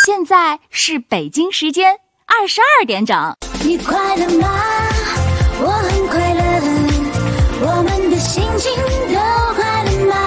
现在是北京时间22点整。 你快乐吗？我很快乐，我们的心情都快乐吗？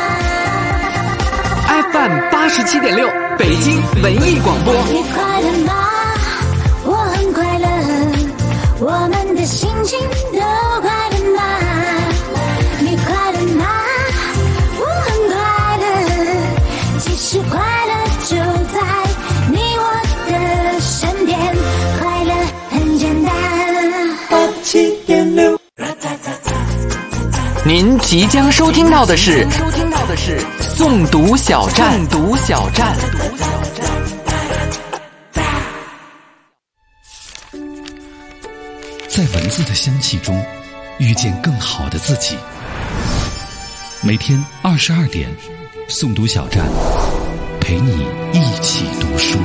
FM 87.6北京文艺广播。 你快乐吗？我很快乐，我们的心情都快乐吗？你快乐吗？我很快乐，其实快乐就在你我的身边，快乐很简单。87.6。 您即将收听到的是诵读小站。 在文字的香气中遇见更好的自己。每天22点，诵读小站陪你一起读书。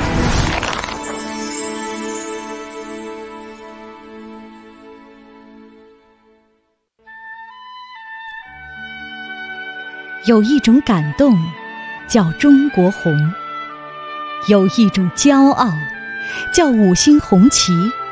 有一种感动叫中国红，有一种骄傲叫5星红旗，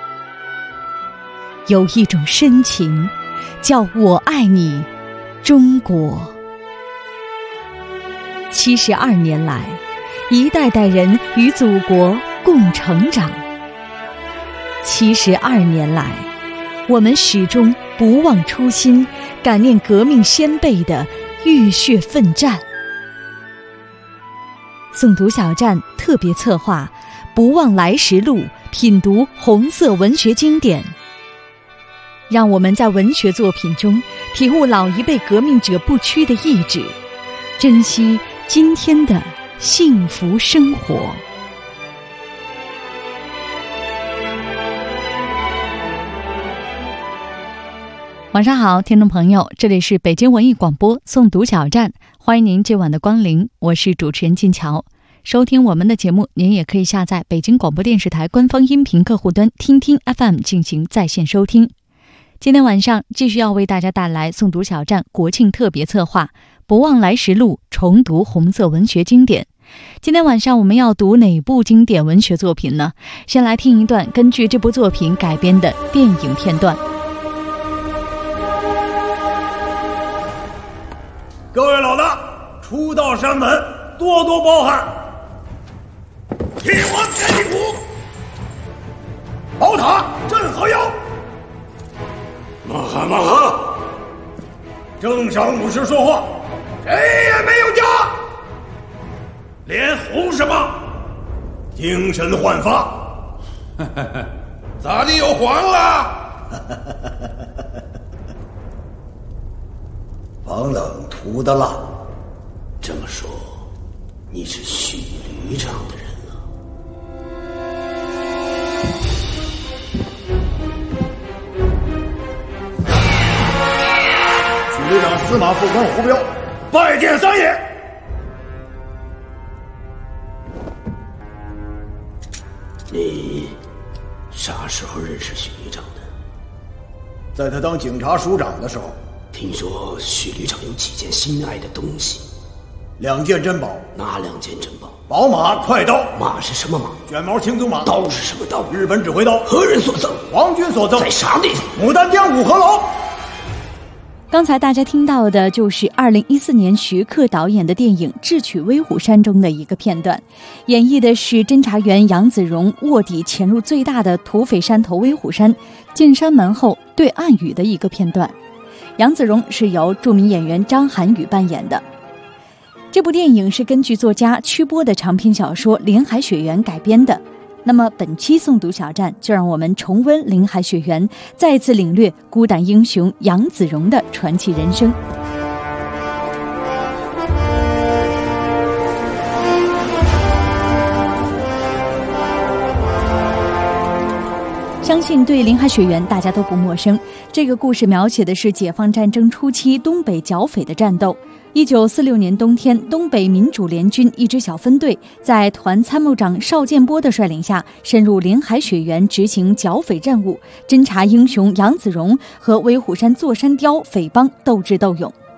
有一种深情叫我爱你中国。72年来，一代代人与祖国共成长。72年来，我们始终不忘初心，感念革命先辈的浴血奋战。诵读小站特别策划，不忘来时路，品读红色文学经典。让我们在文学作品中体悟老一辈革命者不屈的意志，珍惜今天的幸福生活。晚上好，听众朋友，这里是北京文艺广播诵读小站，欢迎您今晚的光临，我是主持人金桥。收听我们的节目，您也可以下载北京广播电视台官方音频客户端听听 FM 进行在线收听。今天晚上继续要为大家带来诵读小站国庆特别策划，不忘来时路，重读红色文学经典。今天晚上我们要读哪部经典文学作品呢？先来听一段根据这部作品改编的电影片段。 各位老大，初到山门，多多包涵。铁王天地鼓，宝塔镇河妖。马哈，正晌午时说话，谁也没有假。脸红什么？精神焕发。咋地又黄了？ 防冷涂的蜡，这么说，你是许旅长的人了。 许旅长司马副官胡彪，拜见三爷。 你啥时候认识许旅长的？ 在他当警察署长的时候。 听说许旅长有几件心爱的东西 ，2件珍宝。 哪2件珍宝？ 宝马快刀。 马是什么马？ 卷毛青鬃马。 刀是什么刀？ 日本指挥刀。 何人所赠？ 皇军所赠。 在啥地方？ 牡丹江五合楼。 刚才大家听到的就是2014年徐克导演的电影《智取威虎山》中的一个片段，演绎的是侦查员杨子荣卧底潜入最大的土匪山头威虎山，进山门后对暗语的一个片段。杨子荣是由著名演员张涵予扮演的。这部电影是根据作家曲波的长篇小说《林海雪原》改编的。那么本期诵读小站就让我们重温林海雪原，再次领略孤胆英雄杨子荣的传奇人生。相信对林海雪原大家都不陌生，这个故事描写的是解放战争初期东北剿匪的战斗。1946年冬天，东北民主联军一支小分队在团参谋长邵建波的率领下，深入林海雪原执行剿匪任务。侦察英雄杨子荣和威虎山座山雕匪帮斗智斗勇。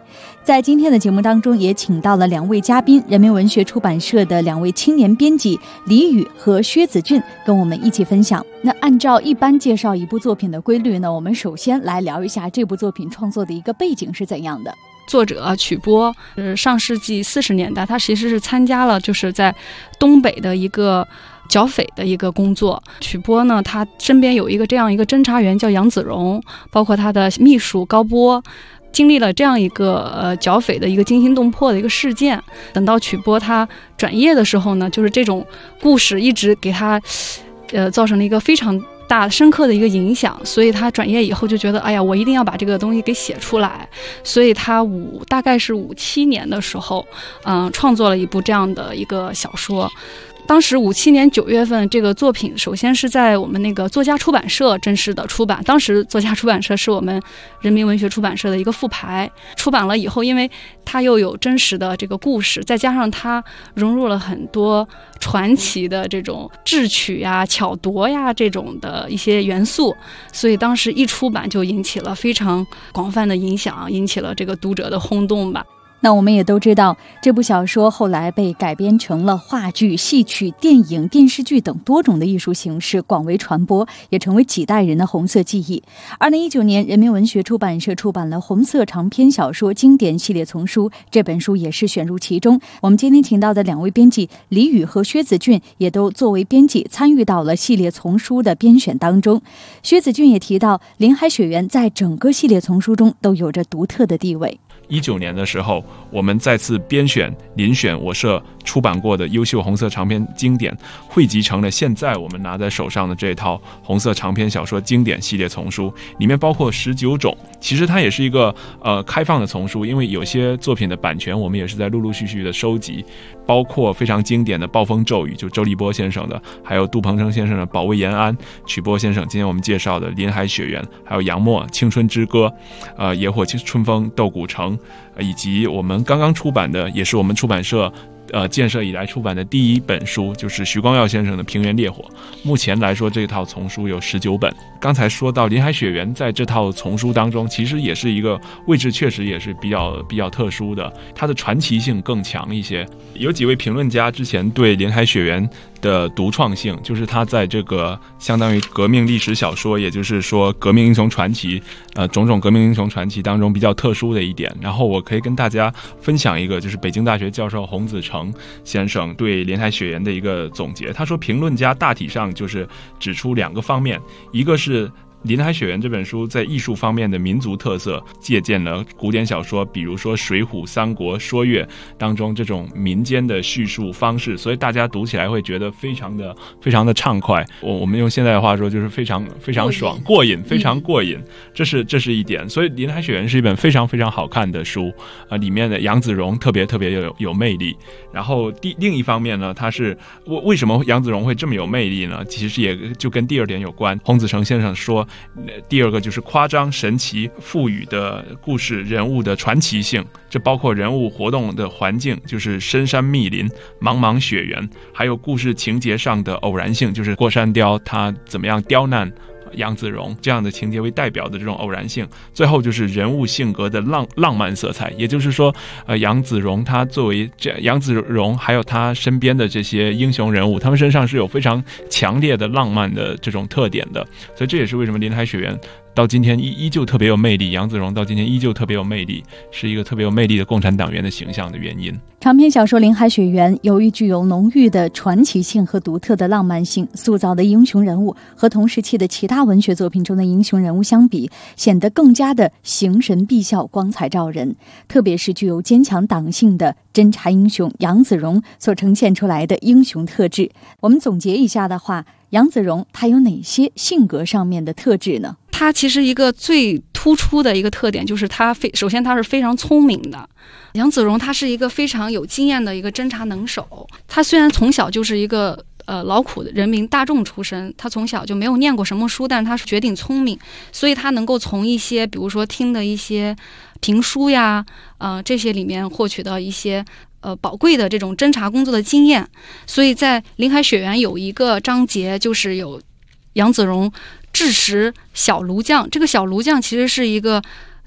在今天的节目当中，也请到了2位嘉宾，人民文学出版社的2位青年编辑李宇和薛子俊，跟我们一起分享。那按照一般介绍一部作品的规律呢，我们首先来聊一下这部作品创作的一个背景是怎样的。 作者曲波上世纪40年代，他其实是参加了就是在东北的一个剿匪的一个工作。曲波呢，他身边有这样一个侦查员叫杨子荣，包括他的秘书高波，经历了这样一个剿匪的一个惊心动魄的一个事件。等到曲波他转业的时候呢，就是这种故事一直给他造成了一个非常大深刻的一个影响，所以他转业以后就觉得，哎呀，我一定要把这个东西给写出来。所以他大概是57年的时候，创作了一部这样的一个小说。当时57年9月份，这个作品首先是在我们那个作家出版社正式的出版。当时作家出版社是我们人民文学出版社的一个副牌。出版了以后，因为它又有真实的这个故事，再加上它融入了很多传奇的这种智取呀、巧夺呀这种的一些元素，所以当时一出版就引起了非常广泛的影响，引起了这个读者的轰动吧。 那我们也都知道，这部小说后来被改编成了话剧、戏曲、电影、电视剧等多种的艺术形式，广为传播，也成为几代人的红色记忆。2019年，人民文学出版社出版了《红色长篇小说经典系列丛书》，这本书也是选入其中。我们今天请到的2位编辑李宇和薛子俊，也都作为编辑参与到了系列丛书的编选当中。薛子俊也提到，林海雪原在整个系列丛书中都有着独特的地位。 19年的时候，我们再次编选遴选我社出版过的优秀红色长篇经典，汇集成了现在我们拿在手上的这套红色长篇小说经典系列丛书，里面包括19种。其实它也是一个开放的丛书，因为有些作品的版权我们也是在陆陆续续的收集，包括非常经典的《暴风骤雨》，就周立波先生的，还有杜鹏程先生的《保卫延安》，曲波先生今天我们介绍的《林海雪原》，还有杨沫《青春之歌》，野火春风斗古城，以及我们刚刚出版的，也是我们出版社建设以来出版的第一本书，就是徐光耀先生的《平原烈火》。目前来说，这套丛书有19本。刚才说到林海雪原在这套丛书当中，其实也是一个位置，确实也是比较特殊的，它的传奇性更强一些。有几位评论家之前对林海雪原的独创性，就是他在这个相当于革命历史小说，也就是说革命英雄传奇，种种革命英雄传奇当中比较特殊的一点。然后我可以跟大家分享一个，就是北京大学教授洪子成先生对林海雪原的一个总结。他说，评论家大体上就是指出2个方面，一个是林海雪原这本书在艺术方面的民族特色，借鉴了古典小说，比如说水浒、三国、说岳当中这种民间的叙述方式，所以大家读起来会觉得非常的畅快。我们用现在的话说，就是非常爽，过瘾，非常过瘾。这是一点。所以林海雪原是一本非常非常好看的书，里面的杨子荣特别有魅力。然后另一方面呢，他是为什么杨子荣会这么有魅力呢？其实也就跟第2点有关。洪子成先生说，第2个就是夸张、神奇、赋予的故事人物的传奇性，这包括人物活动的环境，就是深山密林、茫茫雪原，还有故事情节上的偶然性，就是过山雕他怎么样刁难杨子荣这样的情节为代表的这种偶然性。最后就是人物性格的浪漫色彩，也就是说杨子荣他作为杨子荣还有他身边的这些英雄人物，他们身上是有非常强烈的浪漫的这种特点的。所以这也是为什么林海雪原到今天依旧特别有魅力，杨子荣到今天依旧特别有魅力，是一个特别有魅力的共产党员的形象的原因。 长篇小说《林海雪原》由于具有浓郁的传奇性和独特的浪漫性，塑造的英雄人物和同时期的其他文学作品中的英雄人物相比，显得更加的形神毕肖、光彩照人。特别是具有坚强党性的侦察英雄杨子荣所呈现出来的英雄特质。我们总结一下的话，杨子荣他有哪些性格上面的特质呢？ 他其实一个最突出的一个特点就是首先他是非常聪明的。杨子荣他是一个非常有经验的一个侦察能手，他虽然从小就是一个劳苦的人民大众出身，他从小就没有念过什么书，但是他是绝顶聪明，所以他能够从一些比如说听的一些评书呀，这些里面获取到一些宝贵的这种侦察工作的经验。所以在林海雪原有一个章节，就是有杨子荣致食小炉酱，这个小炉酱其实是一个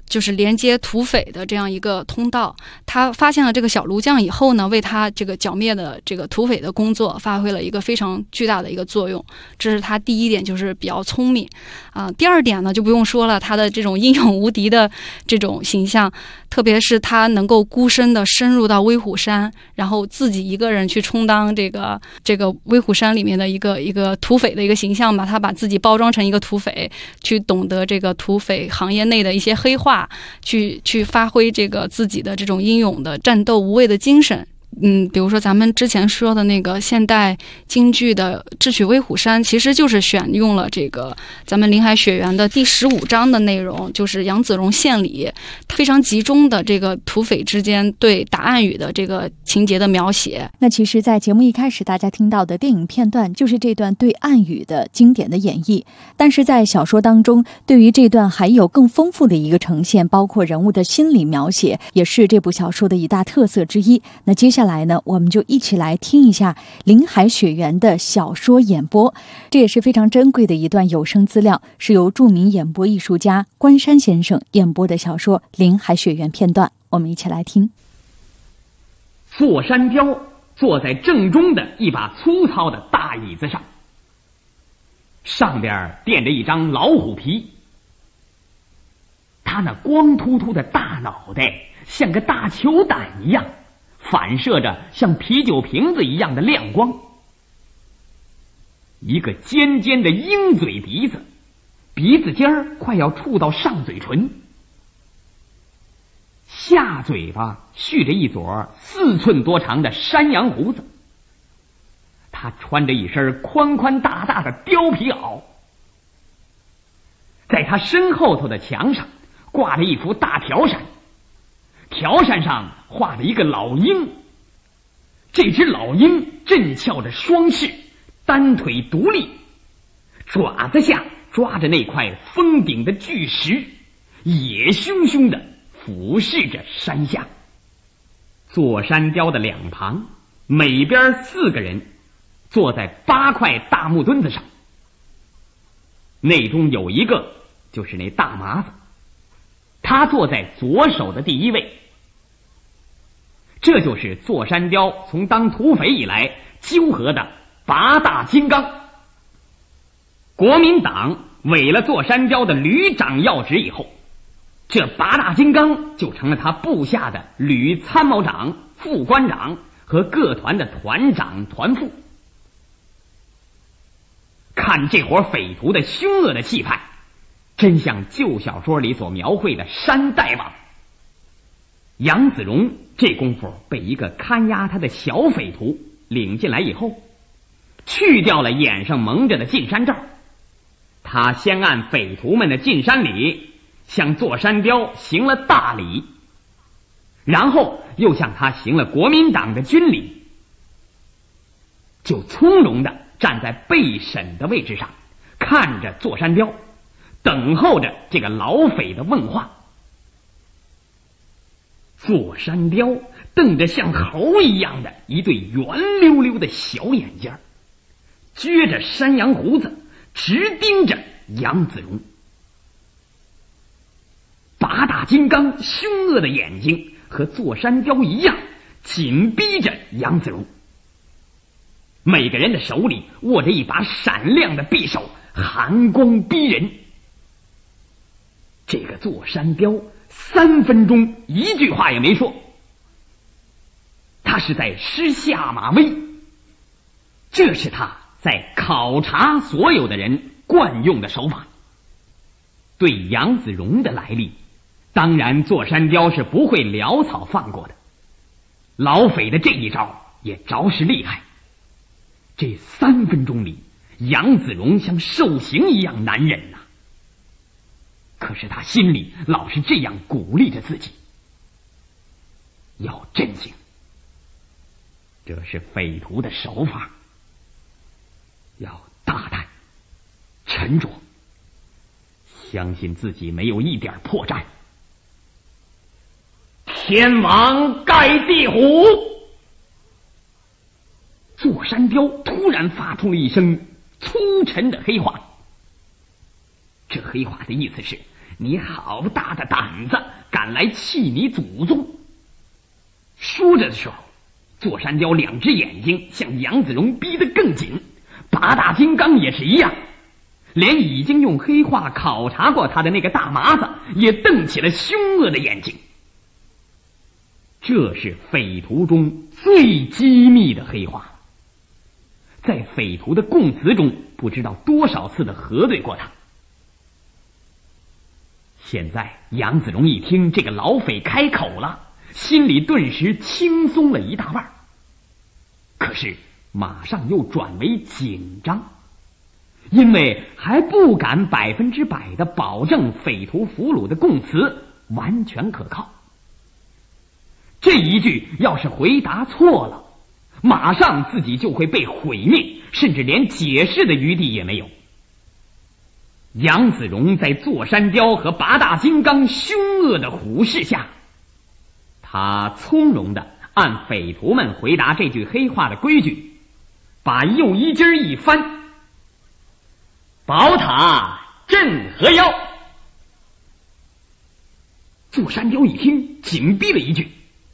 就是连接土匪的这样一个通道。他发现了这个小炉匠以后呢，为他这个剿灭的这个土匪的工作发挥了一个非常巨大的一个作用。这是他第一点，就是比较聪明第二点呢，就不用说了，他的这种英勇无敌的这种形象，特别是他能够孤身的深入到威虎山，然后自己一个人去充当这个威虎山里面的一个土匪的一个形象吧。他把自己包装成一个土匪，去懂得这个土匪行业内的一些黑话，去发挥这个自己的这种英勇的战斗无畏的精神。比如说咱们之前说的那个现代京剧的《智取威虎山》，其实就是选用了这个咱们《林海雪原》的第15章的内容，就是杨子荣献礼，非常集中的这个土匪之间对打暗语的这个情节的描写。 那其实在节目一开始大家听到的电影片段就是这段对暗语的经典的演绎，但是在小说当中对于这段还有更丰富的一个呈现，包括人物的心理描写，也是这部小说的一大特色之一。那接下来呢，我们就一起来听一下林海雪原的小说演播，这也是非常珍贵的一段有声资料，是由著名演播艺术家关山先生演播的小说《林海雪原》片段，我们一起来听。 座山雕坐在正中的一把粗糙的大椅子上，上边垫着一张老虎皮，他那光秃秃的大脑袋像个大球胆一样，反射着像啤酒瓶子一样的亮光，一个尖尖的鹰嘴鼻子，鼻子尖儿快要触到上嘴唇，下嘴巴蓄着一撮4寸多长的山羊胡子。他穿着一身宽宽大大的貂皮袄，在他身后头的墙上挂着一幅大条扇，条扇上画了一个老鹰，这只老鹰正翘着双翅，单腿独立，爪子下抓着那块峰顶的巨石，野凶凶的俯视着山下。座山雕的两旁每边4个人坐在8块大木墩子上，内中有一个就是那大麻子，他坐在左手的第1位。这就是座山雕从当土匪以来纠合的8大金刚。国民党委了座山雕的旅长要职以后，这8大金刚就成了他部下的旅参谋长、副官长和各团的团长、团副。看这伙匪徒的凶恶的气派，真像旧小说里所描绘的山大王。杨子荣这功夫被一个看押他的小匪徒领进来以后，去掉了眼上蒙着的进山罩。他先按匪徒们的进山礼向座山雕行了大礼，然后又向他行了国民党的军礼，就从容地站在被审的位置上，看着座山雕，等候着这个老匪的问话。座山雕瞪着像猴一样的一对圆溜溜的小眼睛，撅着山羊胡子，直盯着杨子荣。8大金刚凶恶的眼睛和座山雕一样，紧逼着杨子荣。每个人的手里握着一把闪亮的匕首，寒光逼人。这个座山雕3分钟一句话也没说，他是在施下马威，这是他在考察所有的人惯用的手法。对杨子荣的来历，当然座山雕是不会潦草放过的。老匪的这一招也着实厉害。这3分钟里，杨子荣像受刑一样难忍呐。可是他心里老是这样鼓励着自己，要镇静，这是匪徒的手法，要大胆沉着，相信自己没有一点破绽。天王盖地虎！座山雕突然发出了一声粗沉的黑话，这黑话的意思是你好大的胆子，敢来气你祖宗！说着的时候，座山雕两只眼睛向杨子荣逼得更紧，八大金刚也是一样，连已经用黑话考察过他的那个大麻子也瞪起了凶恶的眼睛。这是匪徒中最机密的黑话，在匪徒的供词中不知道多少次的核对过他。现在杨子荣一听这个老匪开口了，心里顿时轻松了一大半，可是马上又转为紧张，因为还不敢100%的保证匪徒俘虏的供词完全可靠。这一句要是回答错了，马上自己就会被毁灭，甚至连解释的余地也没有。杨子荣在座山雕和八大金刚凶恶的虎视下，他从容的按匪徒们回答这句黑话的规矩，把右衣襟一翻，宝塔镇河妖。座山雕一听，紧逼了一句：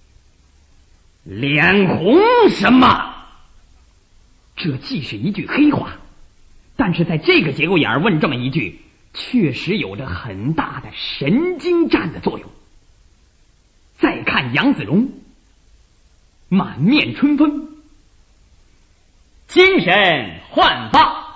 脸红什么？这既是一句黑话，但是在这个节骨眼问这么一句，确实有着很大的神经战的作用。再看杨子荣，满面春风，精神焕发。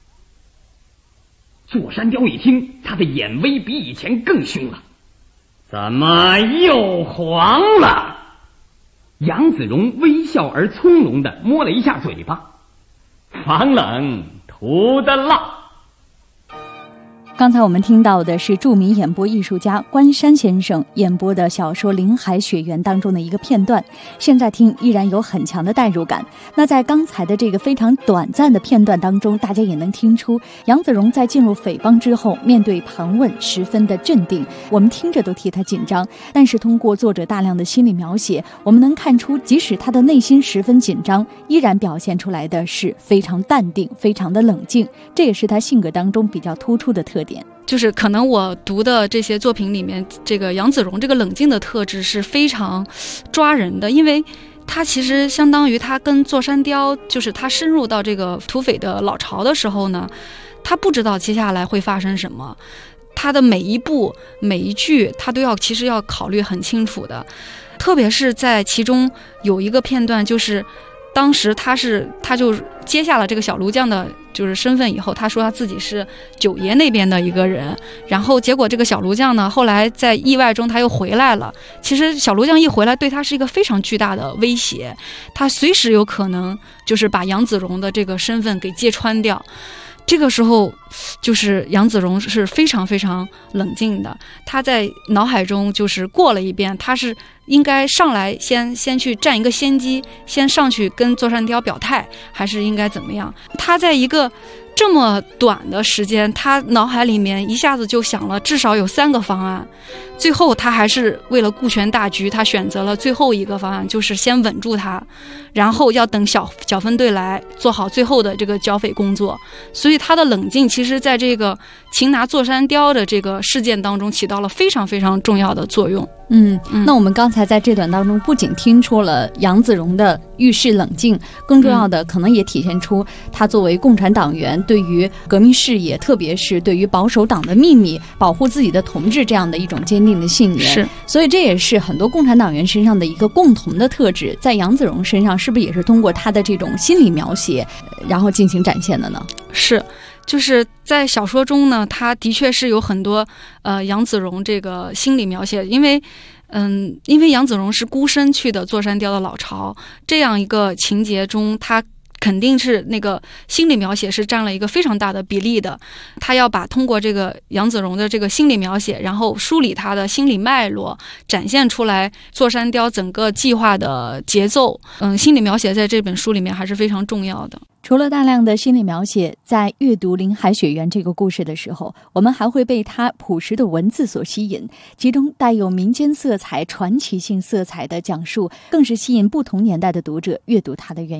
座山雕一听，他的眼威比以前更凶了。怎么又黄了？杨子荣微笑而从容地摸了一下嘴巴，防冷涂的蜡。 刚才我们听到的是著名演播艺术家关山先生演播的小说《林海雪原》当中的一个片段，现在听依然有很强的代入感。那在刚才的这个非常短暂的片段当中，大家也能听出杨子荣在进入匪帮之后，面对盘问十分的镇定，我们听着都替他紧张。但是通过作者大量的心理描写，我们能看出即使他的内心十分紧张，依然表现出来的是非常淡定，非常的冷静，这也是他性格当中比较突出的特点。 就是可能我读的这些作品里面，这个杨子荣这个冷静的特质是非常抓人的，因为他其实相当于他跟座山雕，就是他深入到这个土匪的老巢的时候呢，他不知道接下来会发生什么，他的每一步每一句他都其实要考虑很清楚的。特别是在其中有一个片段，就是当时他就接下了这个小卢将的就是身份以后，他说他自己是九爷那边的一个人，然后结果这个小卢将呢，后来在意外中他又回来了。其实小卢将一回来，对他是一个非常巨大的威胁，他随时有可能就是把杨子荣的这个身份给揭穿掉。这个时候就是杨子荣是非常非常冷静的，他在脑海中就是过了一遍，他是应该上来先去占一个先机，先上去跟座山雕表态，还是应该怎么样。他在一个这么短的时间，他脑海里面一下子就想了至少有3个方案，最后他还是为了顾全大局，他选择了最后一个方案，就是先稳住他，然后要等小分队来做好最后的这个剿匪工作。所以他的冷静其实在这个擒拿座山雕的这个事件当中起到了非常非常重要的作用。 那我们刚才在这段当中不仅听出了杨子荣的遇事冷静，更重要的可能也体现出他作为共产党员对于革命事业，特别是对于保守党的秘密，保护自己的同志这样的一种坚定的信念。 是， 所以这也是很多共产党员身上的一个共同的特质，在杨子荣身上是不是也是通过他的这种心理描写然后进行展现的呢？ 是，就是在小说中呢，他的确是有很多杨子荣这个心理描写，因为杨子荣是孤身去的座山雕的老巢，这样一个情节中，他肯定是那个心理描写是占了一个非常大的比例的。他要通过这个杨子荣的这个心理描写，然后梳理他的心理脉络，展现出来座山雕整个计划的节奏。心理描写在这本书里面还是非常重要的。 除了大量的心理描写，在阅读《林海雪原》这个故事的时候，我们还会被它朴实的文字所吸引，其中带有民间色彩、传奇性色彩的讲述，更是吸引不同年代的读者阅读它的原因。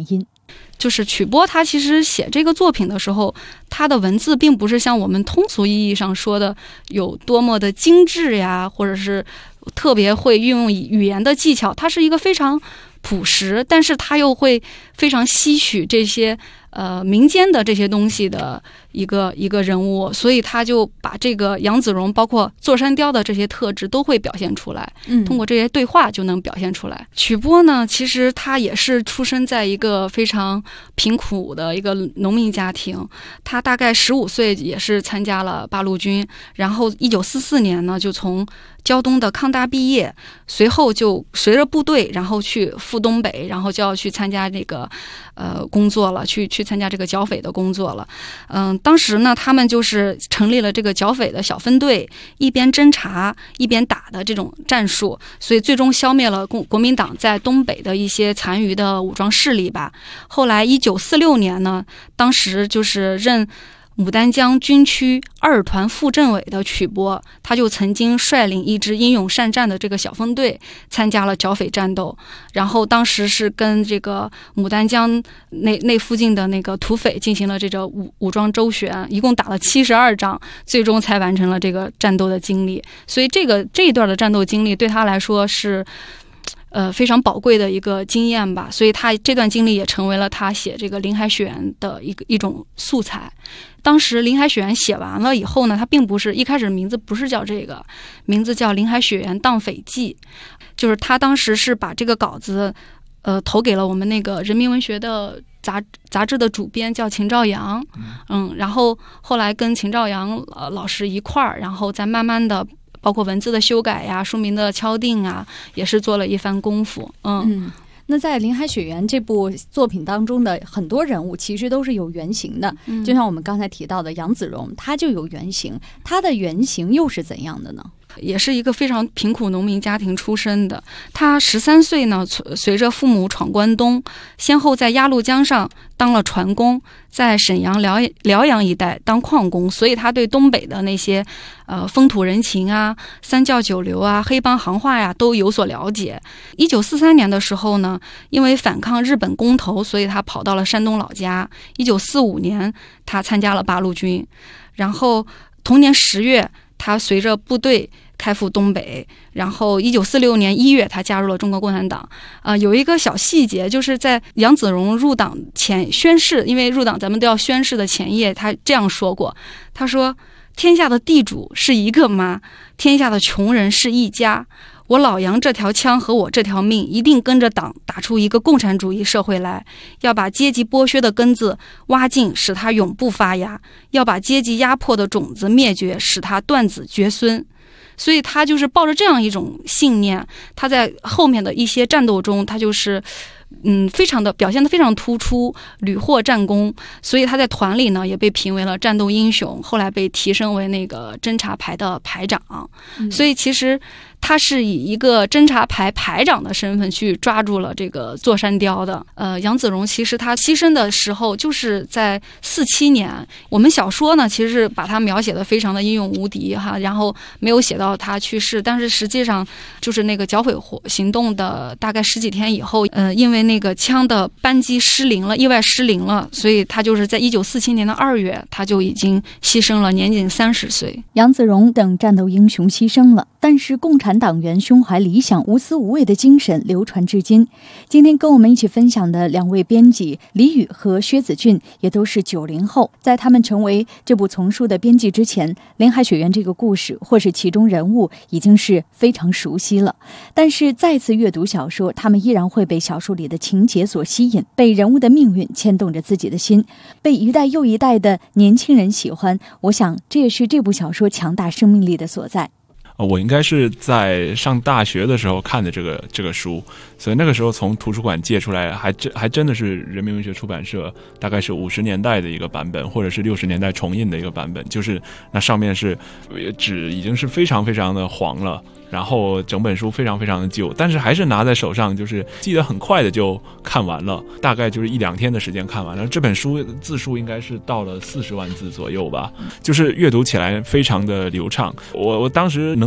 就是曲波他其实写这个作品的时候，他的文字并不是像我们通俗意义上说的有多么的精致呀，或者是特别会运用语言的技巧，他是一个非常朴实，但是他又会非常吸取这些民间的这些东西的一个人物，所以他就把这个杨子荣包括座山雕的这些特质都会表现出来，通过这些对话就能表现出来。曲波呢，其实他也是出生在一个非常贫苦的一个农民家庭，他大概15岁也是参加了八路军，然后1944年呢就从胶东的康大毕业，随后就随着部队然后去赴东北，然后就要去参加这个工作了，去参加这个剿匪的工作了。当时呢他们就是成立了这个剿匪的小分队，一边侦察一边打的这种战术，所以最终消灭了国民党在东北的一些残余的武装势力吧。后来1946年呢，当时就是任牡丹江军区2团副政委的曲波，他就曾经率领一支英勇善战的这个小分队参加了剿匪战斗，然后当时是跟这个牡丹江那附近的那个土匪进行了这个武装周旋，一共打了72仗，最终才完成了这个战斗的经历。所以这一段的战斗经历对他来说是非常宝贵的一个经验吧，所以他这段经历也成为了他写这个《林海雪原》的一种素材。当时《林海雪原》写完了以后呢，他并不是一开始名字不是叫这个，名字叫《林海雪原荡匪记》，就是他当时是把这个稿子投给了我们那个人民文学的杂志的主编叫秦兆阳，然后后来跟秦兆阳老师一块儿，然后再慢慢的包括文字的修改呀、书名的敲定啊，也是做了一番功夫。 那在《林海雪原》这部作品当中的很多人物其实都是有原型的，就像我们刚才提到的杨子荣，他就有原型，他的原型又是怎样的呢？ 也是一个非常贫苦农民家庭出身的。他13岁呢，随着父母闯关东，先后在鸭绿江上当了船工，在沈阳、辽阳一带当矿工，所以他对东北的那些风土人情啊、三教九流啊、黑帮行话呀都有所了解。1943年的时候呢，因为反抗日本公投，所以他跑到了山东老家。1945年，他参加了八路军，然后同年10月，他随着部队开赴东北，然后1946年1月他加入了中国共产党。有一个小细节，就是在杨子荣入党前宣誓，因为入党咱们都要宣誓的前夜，他这样说过，他说：天下的地主是一个妈，天下的穷人是一家，我老杨这条枪和我这条命一定跟着党打出一个共产主义社会来，要把阶级剥削的根子挖尽，使它永不发芽，要把阶级压迫的种子灭绝，使它断子绝孙。所以他就是抱着这样一种信念，他在后面的一些战斗中，他就是非常的表现得非常突出，屡获战功，所以他在团里呢也被评为了战斗英雄，后来被提升为那个侦察排的排长。所以其实他是以一个侦察排排长的身份去抓住了这个座山雕的。杨子荣其实他牺牲的时候就是在47年，我们小说呢其实是把他描写的非常的英勇无敌哈，然后没有写到他去世，但是实际上就是那个剿匪行动的大概10几天以后，因为那个枪的扳机失灵了，意外失灵了，所以他就是在1947年的2月他就已经牺牲了，年仅30岁。 杨子荣等战斗英雄牺牲了，但是共产党员胸怀理想、无私无畏的精神流传至今。今天跟我们一起分享的2位编辑李宇和薛子俊也都是90后，在他们成为这部丛书的编辑之前，林海雪原这个故事或是其中人物已经是非常熟悉了，但是再次阅读小说，他们依然会被小说里的情节所吸引，被人物的命运牵动着自己的心，被一代又一代的年轻人喜欢。我想这也是这部小说强大生命力的所在。 我应该是在上大学的时候看的这个书，所以那个时候从图书馆借出来，还真的是人民文学出版社大概是50年代的一个版本，或者是60年代重印的一个版本，就是那上面是纸已经是非常非常的黄了，然后整本书非常非常的旧，但是还是拿在手上，就是记得很快的就看完了，大概就是1-2天的时间看完了。这本书字数应该是到了40万字左右吧，就是阅读起来非常的流畅。我当时能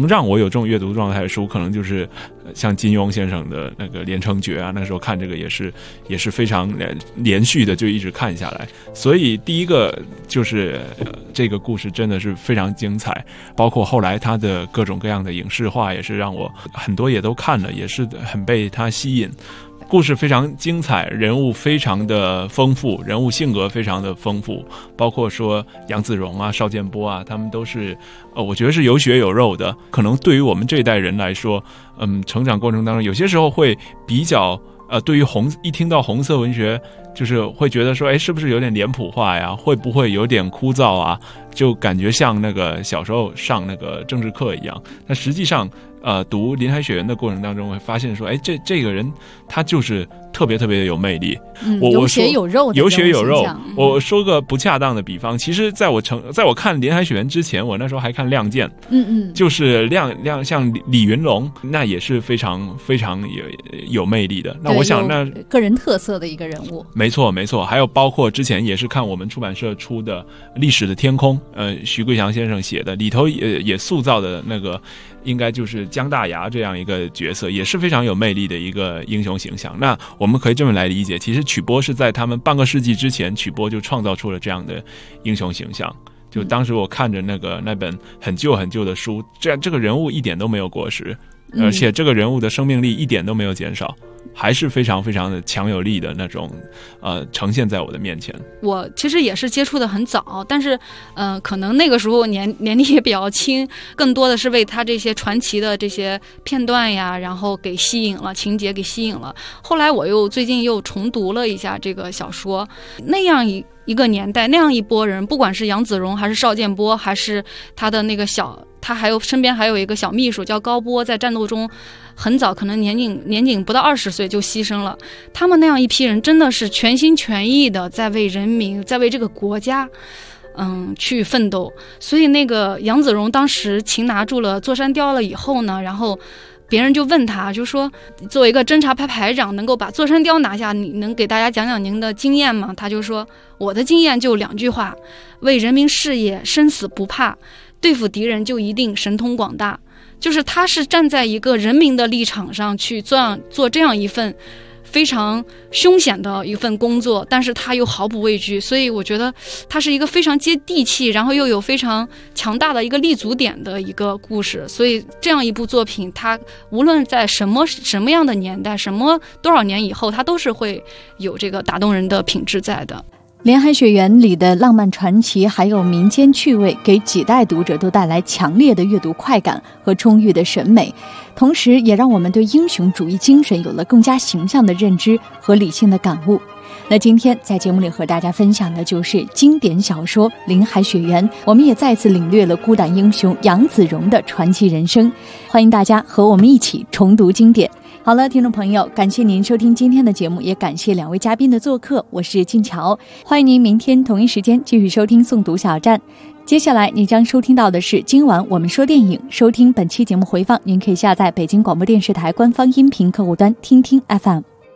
能让我有这种阅读状态的书，可能就是像金庸先生的那个《连城诀》啊，那时候看这个也是非常连续的就一直看下来。所以第一个就是这个故事真的是非常精彩，包括后来他的各种各样的影视化也是让我很多也都看了，也是很被他吸引。故事非常精彩，人物非常的丰富，人物性格非常的丰富，包括说杨子荣啊、邵建波啊，他们都是我觉得是有血有肉的。可能对于我们这一代人来说，成长过程当中有些时候会比较对于一听到红色文学，就是会觉得说，是不是有点脸谱化呀？会不会有点枯燥啊？就感觉像那个小时候上那个政治课一样。但实际上，读林海雪原的过程当中，会发现说，这个人他就是特别特别有魅力。 有血有肉的， 有血有肉。我说个不恰当的比方，其实在我看林海雪原之前，我那时候还看《亮剑》，就是像李云龙，那也是非常非常有魅力的。那我想那个人特色的一个人物。 没错，还有包括之前也是看我们出版社出的《历史的天空》，徐桂祥先生写的，里头也塑造的那个应该就是姜大牙这样一个角色，也是非常有魅力的一个英雄形象。那我们可以这么来理解，其实曲波是在他们半个世纪之前，曲波就创造出了这样的英雄形象。就当时我看着那本很旧很旧的书，这个人物一点都没有过时，而且这个人物的生命力一点都没有减少，还是非常非常的强有力的那种呈现在我的面前。 我其实也是接触的很早，但是可能那个时候年龄也比较轻，更多的是为他这些传奇的这些片段呀，然后给吸引了，情节给吸引了。后来我最近又重读了一下这个小说，那样一个年代，那样一波人，不管是杨子荣还是邵建波，还是他的那个他还有身边还有一个小秘书叫高波，在战斗中很早，可能年仅不到20岁就牺牲了。他们那样一批人真的是全心全意的在为人民，在为这个国家去奋斗。所以那个杨子荣当时擒拿住了座山雕了以后呢，然后别人就问他，就说作为一个侦察排排长能够把座山雕拿下，你能给大家讲讲您的经验吗？他就说，我的经验就2句话：为人民事业生死不怕，对付敌人就一定神通广大。就是他是站在一个人民的立场上去做这样一份非常凶险的一份工作，但是他又毫不畏惧，所以我觉得他是一个非常接地气，然后又有非常强大的一个立足点的一个故事。所以这样一部作品，它无论在什么样的年代，多少年以后，它都是会有这个打动人的品质在的。 连海雪原里的浪漫传奇还有民间趣味，给几代读者都带来强烈的阅读快感和充裕的审美，同时也让我们对英雄主义精神有了更加形象的认知和理性的感悟。那今天在节目里和大家分享的就是经典小说《林海雪原》，我们也再次领略了孤胆英雄杨子荣的传奇人生。欢迎大家和我们一起重读经典。好了，听众朋友，感谢您收听今天的节目，也感谢2位嘉宾的做客，我是静乔，欢迎您明天同一时间继续收听诵读小站。接下来你将收听到的是今晚我们说电影，收听本期节目回放，您可以下载北京广播电视台官方音频客户端听听 FM。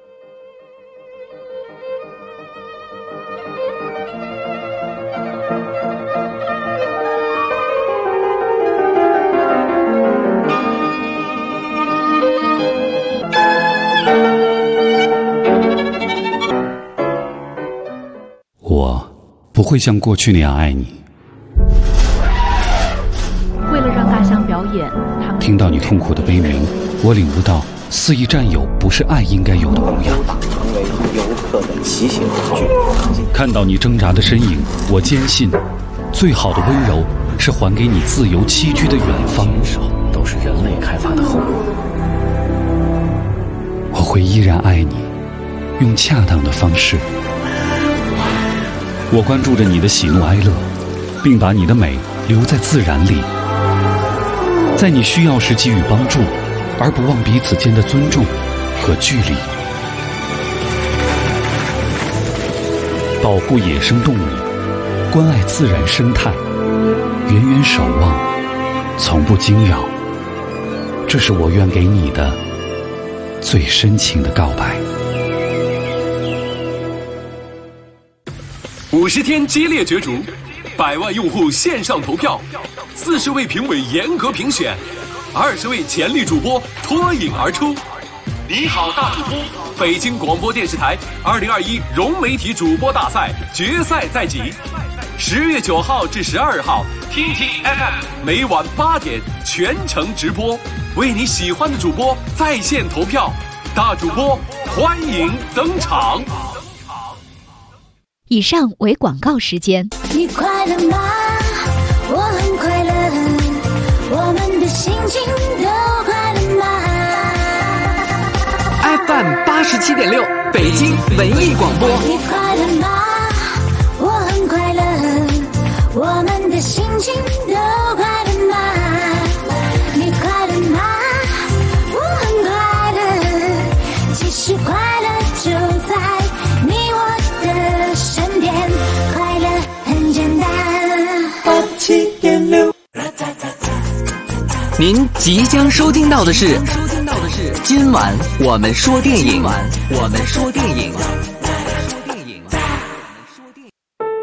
我不会像过去那样爱你。 为了让大象表演，他们听到你痛苦的悲鸣，我领悟到肆意占有不是爱应该有的模样。 成为游客的骑行工具。 看到你挣扎的身影，我坚信，最好的温柔是还给你自由栖居的远方。 都是人类开发的后果。 我会依然爱你，用恰当的方式。我关注着你的喜怒哀乐，并把你的美留在自然里，在你需要时给予帮助，而不忘彼此间的尊重和距离。保护野生动物，关爱自然生态，远远守望，从不惊扰，这是我愿给你的最深情的告白。 50天激烈角逐，100万用户线上投票，40位评委严格评选， 20位潜力主播脱颖而出。你好，大主播！北京广播电视台2021融媒体主播大赛决赛在即，10月9号至12号，听听 FM 每晚8点全程直播，为你喜欢的主播在线投票，大主播欢迎登场。 以上为广告时间。 你快乐吗？我很快乐，我们的心情都快乐吗？ FM 87.6北京文艺广播。 你快乐吗？我很快乐，我们的心情都快乐吗？你快乐吗？我很快乐，其实快乐就在你我的身边，快乐很简单。87.6。 您即将收听到的是今晚我们说电影。